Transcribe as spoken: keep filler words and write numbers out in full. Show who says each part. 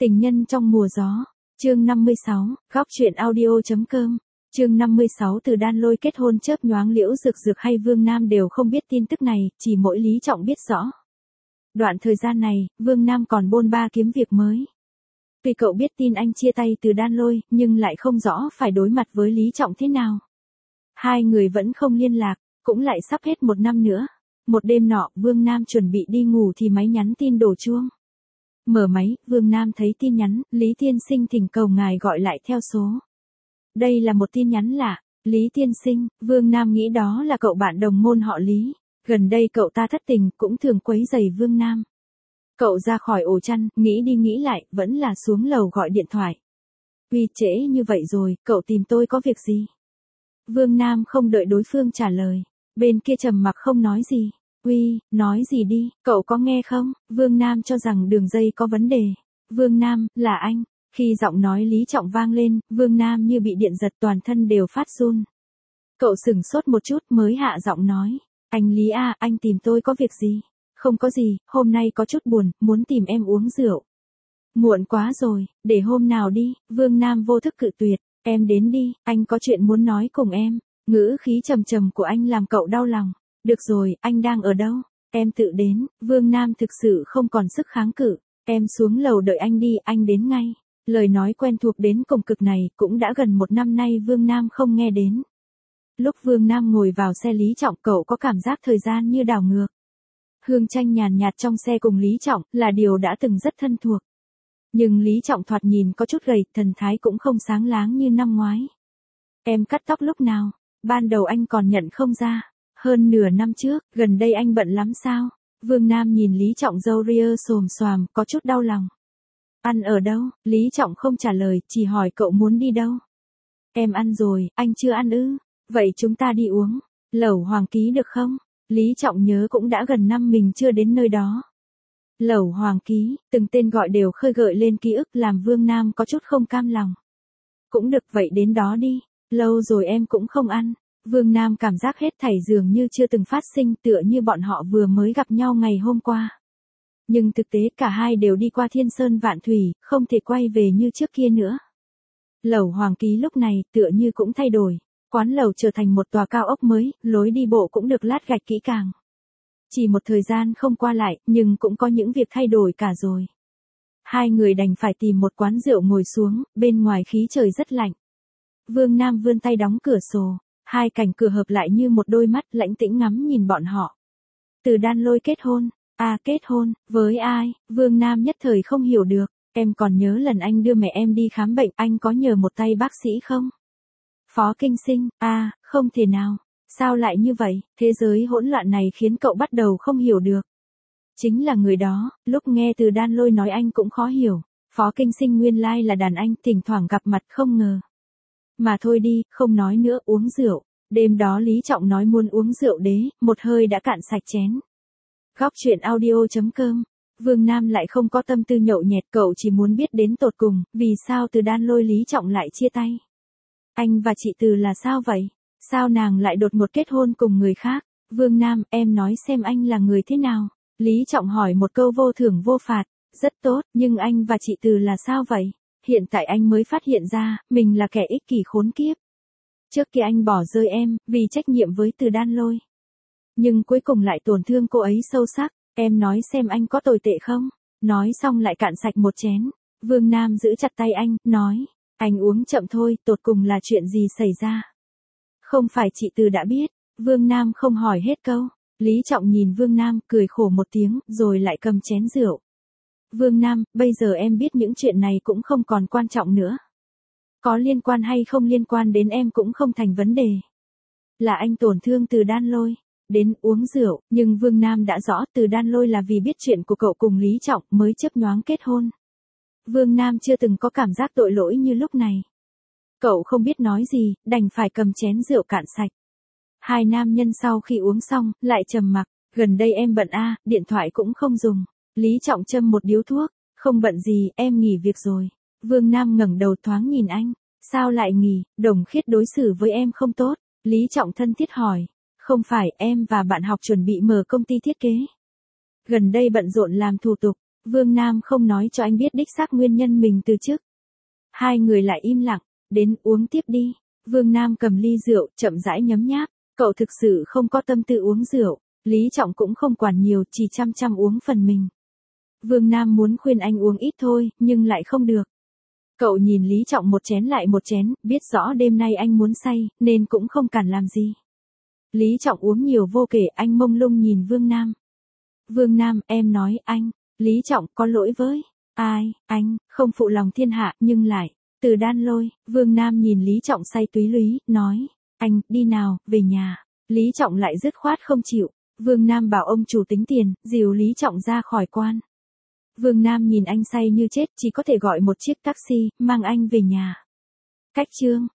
Speaker 1: Tình nhân trong mùa gió, chương năm mươi sáu, góc truyện audio.com, chương năm mươi sáu từ Đan Lôi kết hôn chớp nhoáng Liễu Dược Dược hay Vương Nam đều không biết tin tức này, chỉ mỗi Lý Trọng biết rõ. Đoạn thời gian này, Vương Nam còn bôn ba kiếm việc mới. Tuy cậu biết tin anh chia tay từ Đan Lôi, nhưng lại không rõ phải đối mặt với Lý Trọng thế nào. Hai người vẫn không liên lạc, cũng lại sắp hết một năm nữa. Một đêm nọ, Vương Nam chuẩn bị đi ngủ thì máy nhắn tin đổ chuông. Mở máy, Vương Nam thấy tin nhắn, Lý Tiên Sinh thỉnh cầu ngài gọi lại theo số. Đây là một tin nhắn lạ, Lý Tiên Sinh, Vương Nam nghĩ đó là cậu bạn đồng môn họ Lý. Gần đây cậu ta thất tình, cũng thường quấy rầy Vương Nam. Cậu ra khỏi ổ chăn, nghĩ đi nghĩ lại, vẫn là xuống lầu gọi điện thoại. Uy, trễ như vậy rồi, cậu tìm tôi có việc gì? Vương Nam không đợi đối phương trả lời. Bên kia trầm mặc không nói gì. Uy, nói gì đi, cậu có nghe không? Vương Nam cho rằng đường dây có vấn đề. Vương Nam, là anh. Khi giọng nói Lý Trọng vang lên, Vương Nam như bị điện giật, toàn thân đều phát run. Cậu sửng sốt một chút mới hạ giọng nói. Anh Lý à, anh tìm tôi có việc gì? Không có gì, hôm nay có chút buồn, muốn tìm em uống rượu. Muộn quá rồi, để hôm nào đi. Vương Nam vô thức cự tuyệt. Em đến đi, anh có chuyện muốn nói cùng em. Ngữ khí trầm trầm của anh làm cậu đau lòng. Được rồi, anh đang ở đâu? Em tự đến. Vương Nam thực sự không còn sức kháng cự. Em xuống lầu đợi anh đi, anh đến ngay. Lời nói quen thuộc đến cùng cực này cũng đã gần một năm nay Vương Nam không nghe đến. Lúc Vương Nam ngồi vào xe Lý Trọng, cậu có cảm giác thời gian như đảo ngược. Hương chanh nhàn nhạt trong xe cùng Lý Trọng là điều đã từng rất thân thuộc. Nhưng Lý Trọng thoạt nhìn có chút gầy, thần thái cũng không sáng láng như năm ngoái. Em cắt tóc lúc nào? Ban đầu anh còn nhận không ra. Hơn nửa năm trước, gần đây anh bận lắm sao? Vương Nam nhìn Lý Trọng râu ria xồm xoàm, có chút đau lòng. Ăn ở đâu? Lý Trọng không trả lời, chỉ hỏi cậu muốn đi đâu? Em ăn rồi, anh chưa ăn ư? Vậy chúng ta đi uống. Lẩu Hoàng Ký được không? Lý Trọng nhớ cũng đã gần năm mình chưa đến nơi đó. Lẩu Hoàng Ký, từng tên gọi đều khơi gợi lên ký ức làm Vương Nam có chút không cam lòng. Cũng được, vậy đến đó đi. Lâu rồi em cũng không ăn. Vương Nam cảm giác hết thảy dường như chưa từng phát sinh, tựa như bọn họ vừa mới gặp nhau ngày hôm qua. Nhưng thực tế cả hai đều đi qua thiên sơn vạn thủy, không thể quay về như trước kia nữa. Lẩu Hoàng Ký lúc này tựa như cũng thay đổi. Quán lẩu trở thành một tòa cao ốc mới, lối đi bộ cũng được lát gạch kỹ càng. Chỉ một thời gian không qua lại, nhưng cũng có những việc thay đổi cả rồi. Hai người đành phải tìm một quán rượu ngồi xuống, bên ngoài khí trời rất lạnh. Vương Nam vươn tay đóng cửa sổ, hai cánh cửa hợp lại như một đôi mắt lãnh tĩnh ngắm nhìn bọn họ. Từ Đan Lôi kết hôn, à kết hôn, với ai? Vương Nam nhất thời không hiểu được. Em còn nhớ lần anh đưa mẹ em đi khám bệnh, anh có nhờ một tay bác sĩ không? Phó Kinh Sinh, à, không thể nào. Sao lại như vậy? Thế giới hỗn loạn này khiến cậu bắt đầu không hiểu được. Chính là người đó, lúc nghe từ Đan Lôi nói anh cũng khó hiểu. Phó Kinh Sinh nguyên lai là đàn anh, thỉnh thoảng gặp mặt không ngờ. Mà thôi đi, không nói nữa, uống rượu. Đêm đó Lý Trọng nói muốn uống rượu đế, một hơi đã cạn sạch chén. Góc truyện audio.com, Vương Nam lại không có tâm tư nhậu nhẹt, cậu chỉ muốn biết đến tột cùng, vì sao từ Đan Lôi Lý Trọng lại chia tay. Anh và chị Từ là sao vậy? Sao nàng lại đột ngột kết hôn cùng người khác? Vương Nam, em nói xem anh là người thế nào? Lý Trọng hỏi một câu vô thưởng vô phạt. Rất tốt, nhưng anh và chị Từ là sao vậy? Hiện tại anh mới phát hiện ra, mình là kẻ ích kỷ khốn kiếp. Trước kia anh bỏ rơi em, vì trách nhiệm với Từ Đan Lôi. Nhưng cuối cùng lại tổn thương cô ấy sâu sắc. Em nói xem anh có tồi tệ không? Nói xong lại cạn sạch một chén. Vương Nam giữ chặt tay anh, nói. Anh uống chậm thôi, tột cùng là chuyện gì xảy ra? Không phải chị Từ đã biết. Vương Nam không hỏi hết câu. Lý Trọng nhìn Vương Nam, cười khổ một tiếng, rồi lại cầm chén rượu. Vương Nam, bây giờ em biết những chuyện này cũng không còn quan trọng nữa. Có liên quan hay không liên quan đến em cũng không thành vấn đề. Là anh tổn thương Từ Đan Lôi. Đến uống rượu, nhưng Vương Nam đã rõ Từ Đan Lôi là vì biết chuyện của cậu cùng Lý Trọng mới chớp nhoáng kết hôn. Vương Nam chưa từng có cảm giác tội lỗi như lúc này. Cậu không biết nói gì, đành phải cầm chén rượu cạn sạch. Hai nam nhân sau khi uống xong, lại trầm mặc. Gần đây em bận a, điện thoại cũng không dùng. Lý Trọng châm một điếu thuốc. Không bận gì, em nghỉ việc rồi. Vương Nam ngẩng đầu thoáng nhìn anh. Sao lại nghỉ? Đồng Khiết đối xử với em không tốt. Lý Trọng thân thiết hỏi. Không phải, em và bạn học chuẩn bị mở công ty thiết kế. Gần đây bận rộn làm thủ tục. Vương Nam không nói cho anh biết đích xác nguyên nhân mình từ chức. Hai người lại im lặng, đến uống tiếp đi. Vương Nam cầm ly rượu, chậm rãi nhấm nháp. Cậu thực sự không có tâm tư uống rượu. Lý Trọng cũng không quản nhiều, chỉ chăm chăm uống phần mình. Vương Nam muốn khuyên anh uống ít thôi, nhưng lại không được. Cậu nhìn Lý Trọng một chén lại một chén, biết rõ đêm nay anh muốn say, nên cũng không cản làm gì. Lý Trọng uống nhiều vô kể, anh mông lung nhìn Vương Nam. Vương Nam, em nói, anh. Lý Trọng, có lỗi với. Ai, anh, không phụ lòng thiên hạ, nhưng lại. Từ Đan Lôi, Vương Nam nhìn Lý Trọng say túy lúy, nói. Anh, đi nào, về nhà. Lý Trọng lại dứt khoát không chịu. Vương Nam bảo ông chủ tính tiền, dìu Lý Trọng ra khỏi quan. Vương Nam nhìn anh say như chết, chỉ có thể gọi một chiếc taxi, mang anh về nhà. Cách chương